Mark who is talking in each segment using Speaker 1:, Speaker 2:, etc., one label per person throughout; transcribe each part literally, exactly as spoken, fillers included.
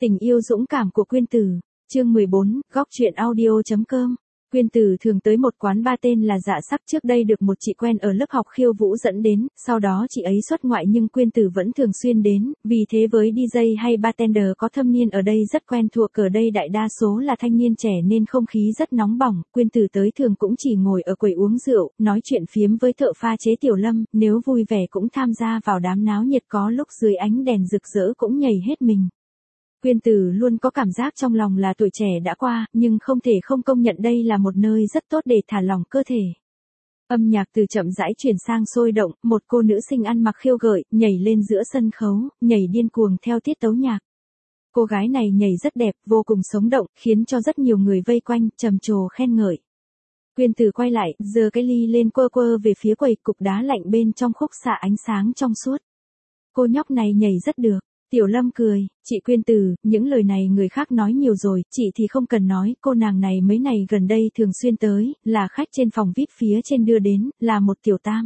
Speaker 1: Tình yêu dũng cảm của Quyên Tử, chương mười bốn, góc truyện audio chấm com. Quyên Tử thường tới một quán bar tên là Dạ Sắc, trước đây được một chị quen ở lớp học khiêu vũ dẫn đến, sau đó chị ấy xuất ngoại nhưng Quyên Tử vẫn thường xuyên đến, vì thế với đi jay hay bartender có thâm niên ở đây rất quen thuộc, ở đây đại đa số là thanh niên trẻ nên không khí rất nóng bỏng. Quyên Tử tới thường cũng chỉ ngồi ở quầy uống rượu, nói chuyện phiếm với thợ pha chế Tiểu Lâm, nếu vui vẻ cũng tham gia vào đám náo nhiệt, có lúc dưới ánh đèn rực rỡ cũng nhảy hết mình. Quyên Tử luôn có cảm giác trong lòng là tuổi trẻ đã qua, nhưng không thể không công nhận đây là một nơi rất tốt để thả lỏng cơ thể. Âm nhạc từ chậm rãi chuyển sang sôi động, một cô nữ sinh ăn mặc khiêu gợi, nhảy lên giữa sân khấu, nhảy điên cuồng theo tiết tấu nhạc. Cô gái này nhảy rất đẹp, vô cùng sống động, khiến cho rất nhiều người vây quanh, trầm trồ khen ngợi. Quyên Tử quay lại, giơ cái ly lên quơ quơ về phía quầy, cục đá lạnh bên trong khúc xạ ánh sáng trong suốt. Cô nhóc này nhảy rất được. Tiểu Lâm cười, chị Quyên Tử, những lời này người khác nói nhiều rồi, chị thì không cần nói, cô nàng này mấy ngày gần đây thường xuyên tới, là khách trên phòng vi ai pi phía trên đưa đến, là một tiểu tam.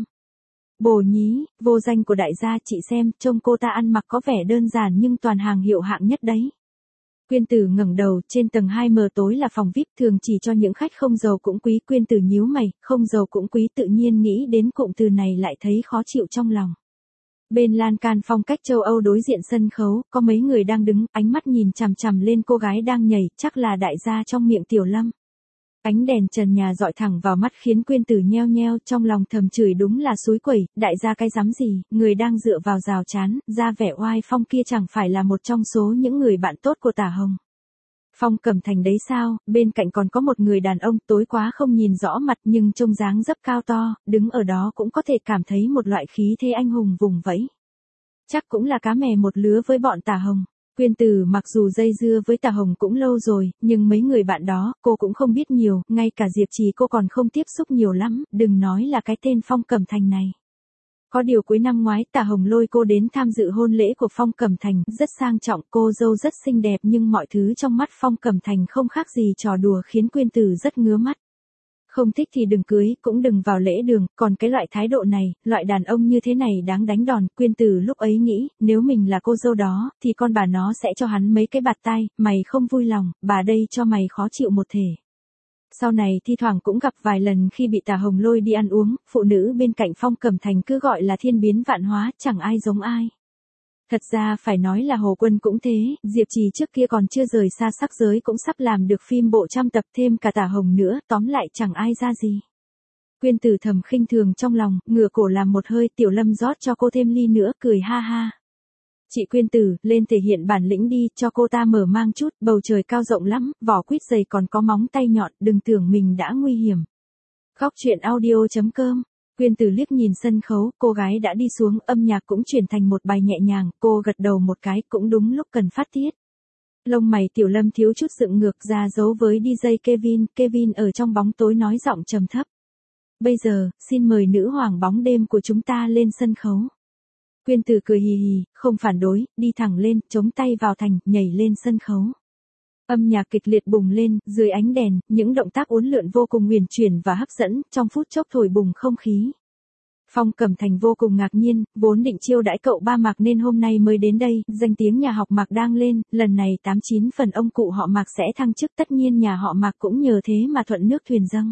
Speaker 1: Bồ nhí, vô danh của đại gia, chị xem, trông cô ta ăn mặc có vẻ đơn giản nhưng toàn hàng hiệu hạng nhất đấy. Quyên Tử ngẩng đầu, trên tầng hai mờ tối là phòng vi ai pi, thường chỉ cho những khách không giàu cũng quý. Quyên Tử nhíu mày, không giàu cũng quý, tự nhiên nghĩ đến cụm từ này lại thấy khó chịu trong lòng. Bên lan can phong cách châu Âu đối diện sân khấu, có mấy người đang đứng, ánh mắt nhìn chằm chằm lên cô gái đang nhảy, chắc là đại gia trong miệng Tiểu Lâm. Ánh đèn trần nhà dọi thẳng vào mắt khiến Quyên Tử nheo nheo, trong lòng thầm chửi đúng là xúi quẩy, đại gia cái dám gì, người đang dựa vào rào chắn, ra vẻ oai phong kia chẳng phải là một trong số những người bạn tốt của Tả Hồng. Phong Cẩm Thành đấy sao, bên cạnh còn có một người đàn ông, tối quá không nhìn rõ mặt nhưng trông dáng dấp cao to, đứng ở đó cũng có thể cảm thấy một loại khí thế anh hùng vùng vẫy. Chắc cũng là cá mè một lứa với bọn Tả Hồng. Quyên Tử mặc dù dây dưa với Tả Hồng cũng lâu rồi, nhưng mấy người bạn đó, cô cũng không biết nhiều, ngay cả Diệp Trì cô còn không tiếp xúc nhiều lắm, đừng nói là cái tên Phong Cẩm Thành này. Có điều cuối năm ngoái Tả Hồng lôi cô đến tham dự hôn lễ của Phong Cẩm Thành, rất sang trọng, cô dâu rất xinh đẹp nhưng mọi thứ trong mắt Phong Cẩm Thành không khác gì trò đùa khiến Quyên Tử rất ngứa mắt. Không thích thì đừng cưới, cũng đừng vào lễ đường, còn cái loại thái độ này, loại đàn ông như thế này đáng đánh đòn. Quyên Tử lúc ấy nghĩ, nếu mình là cô dâu đó, thì con bà nó sẽ cho hắn mấy cái bạt tai, mày không vui lòng, bà đây cho mày khó chịu một thể. Sau này thi thoảng cũng gặp vài lần khi bị Tả Hồng lôi đi ăn uống, phụ nữ bên cạnh Phong Cẩm Thành cứ gọi là thiên biến vạn hóa, chẳng ai giống ai. Thật ra phải nói là Hồ Quân cũng thế, Diệp Trì trước kia còn chưa rời xa sắc giới cũng sắp làm được phim bộ trăm tập, thêm cả Tả Hồng nữa, tóm lại chẳng ai ra gì. Quyên Tử thầm khinh thường trong lòng, ngửa cổ làm một hơi, Tiểu Lâm rót cho cô thêm ly nữa, cười ha ha. Chị Quyên Tử, lên thể hiện bản lĩnh đi, cho cô ta mở mang chút, bầu trời cao rộng lắm, vỏ quýt dày còn có móng tay nhọn, đừng tưởng mình đã nguy hiểm. Góc truyện audio chấm com. Quyên Tử liếc nhìn sân khấu, cô gái đã đi xuống, âm nhạc cũng chuyển thành một bài nhẹ nhàng, cô gật đầu một cái, cũng đúng lúc cần phát tiết. Lông mày Tiểu Lâm thiếu chút dựng ngược ra giấu với đi jay Kevin, Kevin ở trong bóng tối nói giọng trầm thấp. Bây giờ, xin mời nữ hoàng bóng đêm của chúng ta lên sân khấu. Quyên Tử cười hì hì, không phản đối, đi thẳng lên, chống tay vào thành, nhảy lên sân khấu. Âm nhạc kịch liệt bùng lên, dưới ánh đèn, những động tác uốn lượn vô cùng huyền chuyển và hấp dẫn, trong phút chốc thổi bùng không khí. Phong Cẩm Thành vô cùng ngạc nhiên, vốn định chiêu đãi cậu ba Mạc nên hôm nay mới đến đây, danh tiếng nhà họ Mạc đang lên, lần này tám chín phần ông cụ họ Mạc sẽ thăng chức, tất nhiên nhà họ Mạc cũng nhờ thế mà thuận nước thuyền dâng.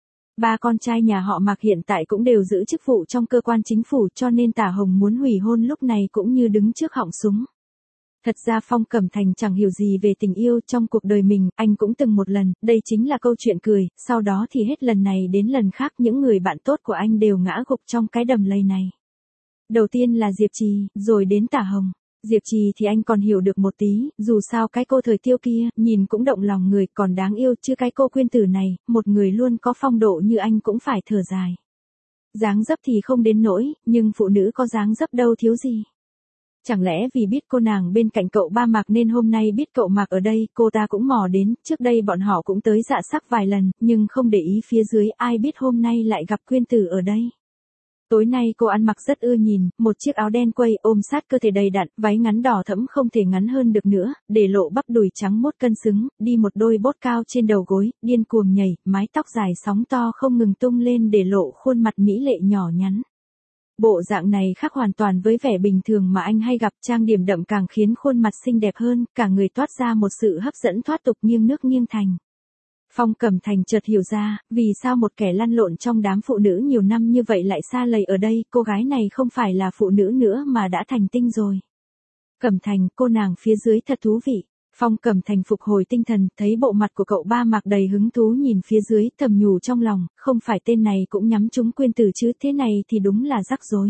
Speaker 1: Ba con trai nhà họ Mạc hiện tại cũng đều giữ chức vụ trong cơ quan chính phủ, cho nên Tả Hồng muốn hủy hôn lúc này cũng như đứng trước họng súng. Thật ra Phong Cẩm Thành chẳng hiểu gì về tình yêu, trong cuộc đời mình, anh cũng từng một lần, đây chính là câu chuyện cười, sau đó thì hết lần này đến lần khác những người bạn tốt của anh đều ngã gục trong cái đầm lầy này. Đầu tiên là Diệp Trì, rồi đến Tả Hồng. Diệp Trì thì anh còn hiểu được một tí, dù sao cái cô thời tiêu kia, nhìn cũng động lòng người, còn đáng yêu, chứ cái cô Quyên Tử này, một người luôn có phong độ như anh cũng phải thở dài. Dáng dấp thì không đến nỗi, nhưng phụ nữ có dáng dấp đâu thiếu gì. Chẳng lẽ vì biết cô nàng bên cạnh cậu ba Mạc nên hôm nay biết cậu Mạc ở đây, cô ta cũng mò đến, trước đây bọn họ cũng tới Dạ Sắc vài lần, nhưng không để ý phía dưới, ai biết hôm nay lại gặp Quyên Tử ở đây. Tối nay cô ăn mặc rất ưa nhìn, một chiếc áo đen quây ôm sát cơ thể đầy đặn, váy ngắn đỏ thẫm không thể ngắn hơn được nữa, để lộ bắp đùi trắng mốt cân xứng, đi một đôi bốt cao trên đầu gối, điên cuồng nhảy, mái tóc dài sóng to không ngừng tung lên để lộ khuôn mặt mỹ lệ nhỏ nhắn. Bộ dạng này khác hoàn toàn với vẻ bình thường mà anh hay gặp, trang điểm đậm càng khiến khuôn mặt xinh đẹp hơn, cả người toát ra một sự hấp dẫn thoát tục nghiêng nước nghiêng thành. Phong Cẩm Thành chợt hiểu ra, vì sao một kẻ lăn lộn trong đám phụ nữ nhiều năm như vậy lại xa lầy ở đây, cô gái này không phải là phụ nữ nữa mà đã thành tinh rồi. Cẩm Thành, cô nàng phía dưới thật thú vị. Phong Cẩm Thành phục hồi tinh thần, thấy bộ mặt của cậu ba Mạc đầy hứng thú nhìn phía dưới, thầm nhủ trong lòng, không phải tên này cũng nhắm trúng Quyên Tử chứ, thế này thì đúng là rắc rối.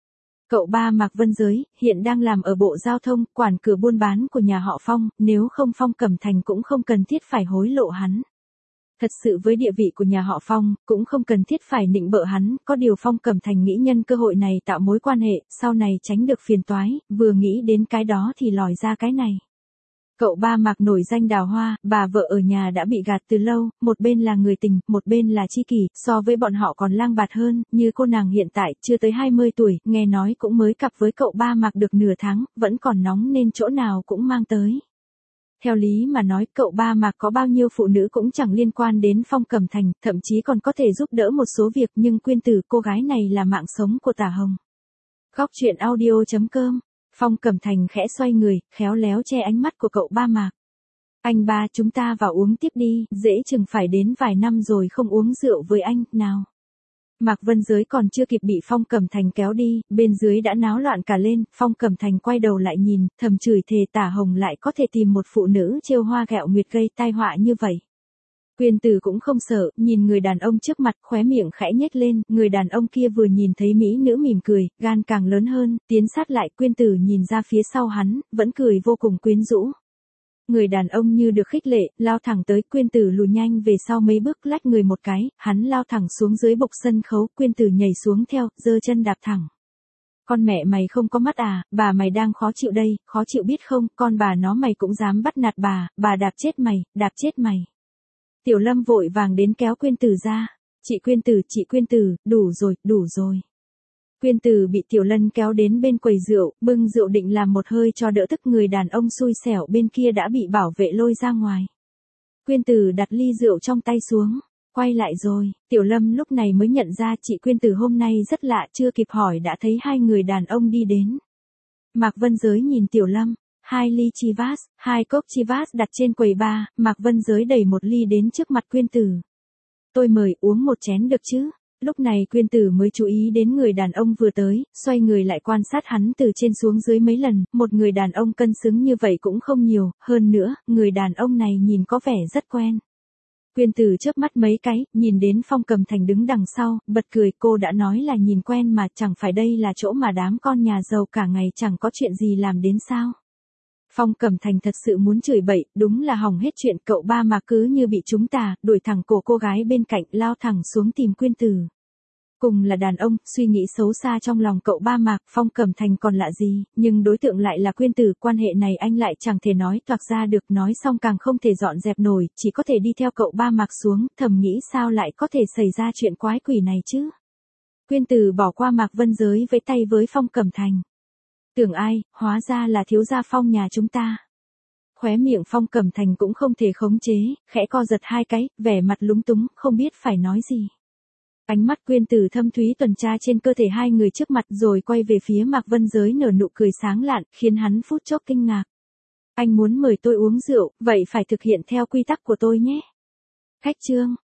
Speaker 1: Cậu ba Mạc Vân Giới, hiện đang làm ở Bộ Giao thông, quản cửa buôn bán của nhà họ Phong, nếu không Phong Cẩm Thành cũng không cần thiết phải hối lộ hắn. Thật sự với địa vị của nhà họ Phong, cũng không cần thiết phải nịnh bợ hắn, có điều Phong Cẩm Thành nghĩ nhân cơ hội này tạo mối quan hệ, sau này tránh được phiền toái, vừa nghĩ đến cái đó thì lòi ra cái này. Cậu ba Mạc nổi danh đào hoa, bà vợ ở nhà đã bị gạt từ lâu, một bên là người tình, một bên là tri kỷ, so với bọn họ còn lang bạt hơn, như cô nàng hiện tại, chưa tới hai mươi tuổi, nghe nói cũng mới cặp với cậu ba Mạc được nửa tháng, vẫn còn nóng nên chỗ nào cũng mang tới. Theo lý mà nói, cậu ba Mạc có bao nhiêu phụ nữ cũng chẳng liên quan đến Phong Cẩm Thành, thậm chí còn có thể giúp đỡ một số việc, nhưng Quyên Tử, cô gái này là mạng sống của Tả Hồng. Góc truyện audio chấm com. Phong Cẩm Thành khẽ xoay người, khéo léo che ánh mắt của cậu ba Mạc. Anh ba, chúng ta vào uống tiếp đi, dễ chừng phải đến vài năm rồi không uống rượu với anh, nào. Mạc Vân Giới còn chưa kịp bị Phong Cẩm Thành kéo đi, bên dưới đã náo loạn cả lên, Phong Cẩm Thành quay đầu lại nhìn, thầm chửi thề Tả Hồng lại có thể tìm một phụ nữ trêu hoa ghẹo nguyệt gây tai họa như vậy. Quyên Tử cũng không sợ, nhìn người đàn ông trước mặt, khóe miệng khẽ nhếch lên, người đàn ông kia vừa nhìn thấy mỹ nữ mỉm cười, gan càng lớn hơn, tiến sát lại, Quyên Tử nhìn ra phía sau hắn, vẫn cười vô cùng quyến rũ. Người đàn ông như được khích lệ, lao thẳng tới, Quyên Tử lùi nhanh về sau mấy bước, lách người một cái, hắn lao thẳng xuống dưới bục sân khấu, Quyên Tử nhảy xuống theo, giơ chân đạp thẳng. Con mẹ mày không có mắt à, bà mày đang khó chịu đây, khó chịu biết không, con bà nó mày cũng dám bắt nạt bà, bà đạp chết mày, đạp chết mày. Tiểu Lâm vội vàng đến kéo Quyên Tử ra. Chị Quyên Tử, chị Quyên Tử, đủ rồi, đủ rồi. Quyên Tử bị Tiểu Lân kéo đến bên quầy rượu, bưng rượu định làm một hơi cho đỡ tức, người đàn ông xui xẻo bên kia đã bị bảo vệ lôi ra ngoài. Quyên Tử đặt ly rượu trong tay xuống, quay lại rồi, Tiểu Lâm lúc này mới nhận ra chị Quyên Tử hôm nay rất lạ, chưa kịp hỏi đã thấy hai người đàn ông đi đến. Mạc Vân Giới nhìn Tiểu Lâm. Hai ly Chivas, hai cốc Chivas đặt trên quầy bar, Mạc Vân Giới đẩy một ly đến trước mặt Quyên Tử. Tôi mời, uống một chén được chứ? Lúc này Quyên Tử mới chú ý đến người đàn ông vừa tới, xoay người lại quan sát hắn từ trên xuống dưới mấy lần, một người đàn ông cân xứng như vậy cũng không nhiều, hơn nữa, người đàn ông này nhìn có vẻ rất quen. Quyên Tử chớp mắt mấy cái, nhìn đến Phong Cẩm Thành đứng đằng sau, bật cười, cô đã nói là nhìn quen mà, chẳng phải đây là chỗ mà đám con nhà giàu cả ngày chẳng có chuyện gì làm đến sao? Phong Cẩm Thành thật sự muốn chửi bậy, đúng là hỏng hết chuyện, cậu ba Mạc cứ như bị trúng tà, đuổi thẳng cổ cô gái bên cạnh, lao thẳng xuống tìm Quyên Tử. Cùng là đàn ông, suy nghĩ xấu xa trong lòng cậu ba Mạc, Phong Cẩm Thành còn lạ gì, nhưng đối tượng lại là Quyên Tử, quan hệ này anh lại chẳng thể nói toạc ra được, nói xong càng không thể dọn dẹp nổi, chỉ có thể đi theo cậu ba Mạc xuống, thầm nghĩ sao lại có thể xảy ra chuyện quái quỷ này chứ. Quyên Tử bỏ qua Mạc Vân Giới với tay với Phong Cẩm Thành. Tưởng ai, hóa ra là thiếu gia Phong nhà chúng ta. Khóe miệng Phong Cẩm Thành cũng không thể khống chế, khẽ co giật hai cái, vẻ mặt lúng túng, không biết phải nói gì. Ánh mắt Quyên Tử thâm thúy tuần tra trên cơ thể hai người trước mặt rồi quay về phía Mạc Vân Giới nở nụ cười sáng lạn, khiến hắn phút chốc kinh ngạc. Anh muốn mời tôi uống rượu, vậy phải thực hiện theo quy tắc của tôi nhé. Khách trương.